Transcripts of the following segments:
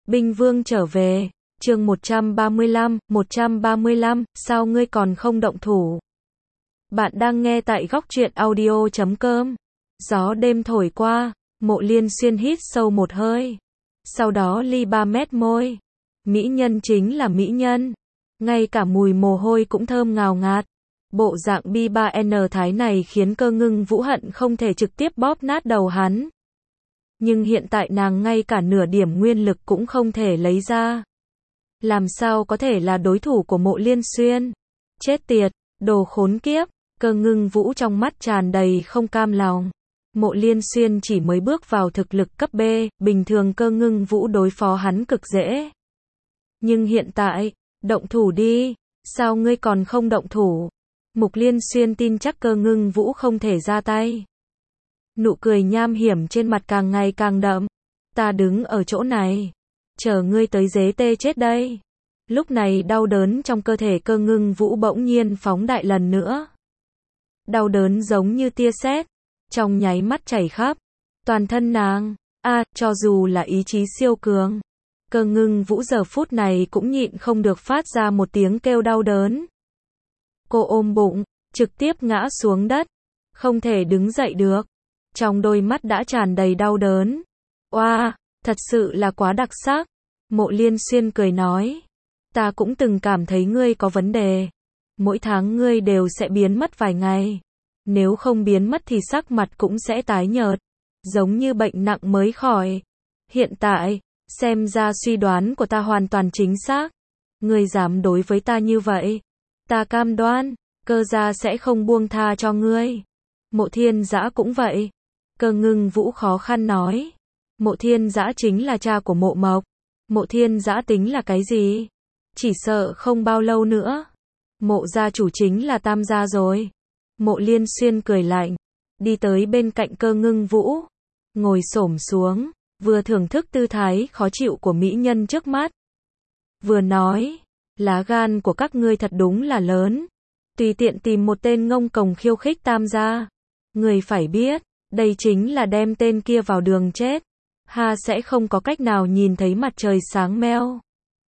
Binh Vương trở về, chương 135, sao ngươi còn không động thủ? Bạn đang nghe tại góc truyện audio.com. Gió đêm thổi qua, Mộ Liên Xuyên hít sâu một hơi. Sau đó ly 3 mét môi. Mỹ nhân chính là mỹ nhân. Ngay cả mùi mồ hôi cũng thơm ngào ngạt. Bộ dạng bi 3N thái này khiến Cơ Ngưng Vũ hận không thể trực tiếp bóp nát đầu hắn. Nhưng hiện tại nàng ngay cả nửa điểm nguyên lực cũng không thể lấy ra. Làm sao có thể là đối thủ của Mộ Liên Xuyên? Chết tiệt, đồ khốn kiếp. Cơ Ngưng Vũ trong mắt tràn đầy không cam lòng. Mộ Liên Xuyên chỉ mới bước vào thực lực cấp B, bình thường Cơ Ngưng Vũ đối phó hắn cực dễ. Nhưng hiện tại, động thủ đi, sao ngươi còn không động thủ? Mục Liên Xuyên tin chắc Cơ Ngưng Vũ không thể ra tay. Nụ cười nham hiểm trên mặt càng ngày càng đậm. Ta đứng ở chỗ này, chờ ngươi tới dế tê chết đây. Lúc này đau đớn trong cơ thể Cơ Ngưng Vũ bỗng nhiên phóng đại lần nữa. Đau đớn giống như tia sét, trong nháy mắt chảy khắp toàn thân nàng. Cho dù là ý chí siêu cường, Cơ Ngưng Vũ giờ phút này cũng nhịn không được phát ra một tiếng kêu đau đớn. Cô ôm bụng, trực tiếp ngã xuống đất, không thể đứng dậy được. Trong đôi mắt đã tràn đầy đau đớn. Oa, thật sự là quá đặc sắc. Mộ Liên Xuyên cười nói. Ta cũng từng cảm thấy ngươi có vấn đề. Mỗi tháng ngươi đều sẽ biến mất vài ngày. Nếu không biến mất thì sắc mặt cũng sẽ tái nhợt. Giống như bệnh nặng mới khỏi. Hiện tại, xem ra suy đoán của ta hoàn toàn chính xác. Ngươi dám đối với ta như vậy. Ta cam đoan, Cơ gia sẽ không buông tha cho ngươi. Mộ Thiên Dã cũng vậy. Cơ Ngưng Vũ khó khăn nói. Mộ Thiên Dã chính là cha của Mộ Mộc. Mộ Thiên Dã tính là cái gì? Chỉ sợ không bao lâu nữa. Mộ gia chủ chính là Tam gia rồi. Mộ Liên Xuyên cười lạnh. Đi tới bên cạnh Cơ Ngưng Vũ. Ngồi xổm xuống. Vừa thưởng thức tư thái khó chịu của mỹ nhân trước mắt. Vừa nói. Lá gan của các ngươi thật đúng là lớn. Tùy tiện tìm một tên ngông cuồng khiêu khích Tam gia. Người phải biết. Đây chính là đem tên kia vào đường chết. Sẽ không có cách nào nhìn thấy mặt trời sáng meo.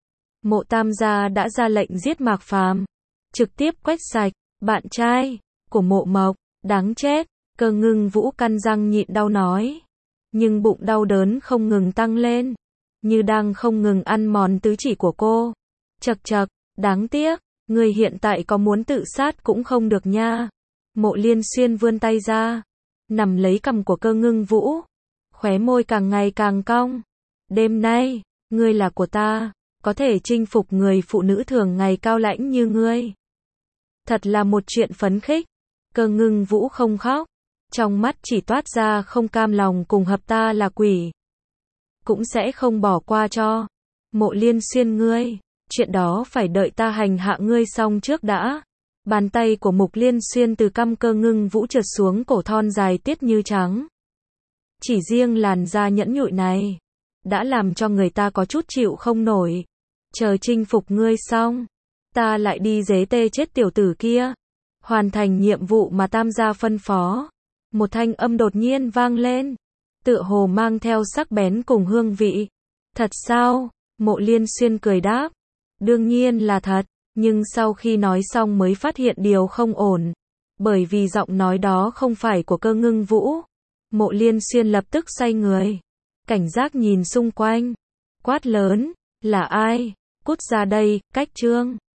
Mộ Tam gia đã ra lệnh giết Mạc Phàm. Trực tiếp quét sạch. Bạn trai của Mộ Mộc. Đáng chết. Cơ Ngưng Vũ căn răng nhịn đau nói. Nhưng bụng đau đớn không ngừng tăng lên. Như đang không ngừng ăn mòn tứ chỉ của cô. Chậc chậc, đáng tiếc. Người hiện tại có muốn tự sát cũng không được nha. Mộ Liên Xuyên vươn tay ra. Nằm lấy cằm của Cơ Ngưng Vũ. Khóe môi càng ngày càng cong. Đêm nay, ngươi là của ta. Có thể chinh phục người phụ nữ thường ngày cao lãnh như ngươi. Thật là một chuyện phấn khích. Cơ Ngưng Vũ không khóc. Trong mắt chỉ toát ra không cam lòng cùng hợp ta là quỷ. Cũng sẽ không bỏ qua cho. Mộ Liên Xuyên ngươi. Chuyện đó phải đợi ta hành hạ ngươi xong trước đã. Bàn tay của Mục Liên Xuyên từ cằm Cơ Ngưng Vũ trượt xuống cổ thon dài tiết như trắng. Chỉ riêng làn da nhẵn nhụi này. Đã làm cho người ta có chút chịu không nổi. Chờ chinh phục ngươi xong. Ta lại đi dế tê chết tiểu tử kia. Hoàn thành nhiệm vụ mà Tam gia phân phó. Một thanh âm đột nhiên vang lên. Tựa hồ mang theo sắc bén cùng hương vị. Thật sao? Mộ Liên Xuyên cười đáp. Đương nhiên là thật. Nhưng sau khi nói xong mới phát hiện điều không ổn. Bởi vì giọng nói đó không phải của Cơ Ngưng Vũ. Mộ Liên Xuyên lập tức xoay người. Cảnh giác nhìn xung quanh. Quát lớn. Là ai? Cút ra đây, Cách Trương.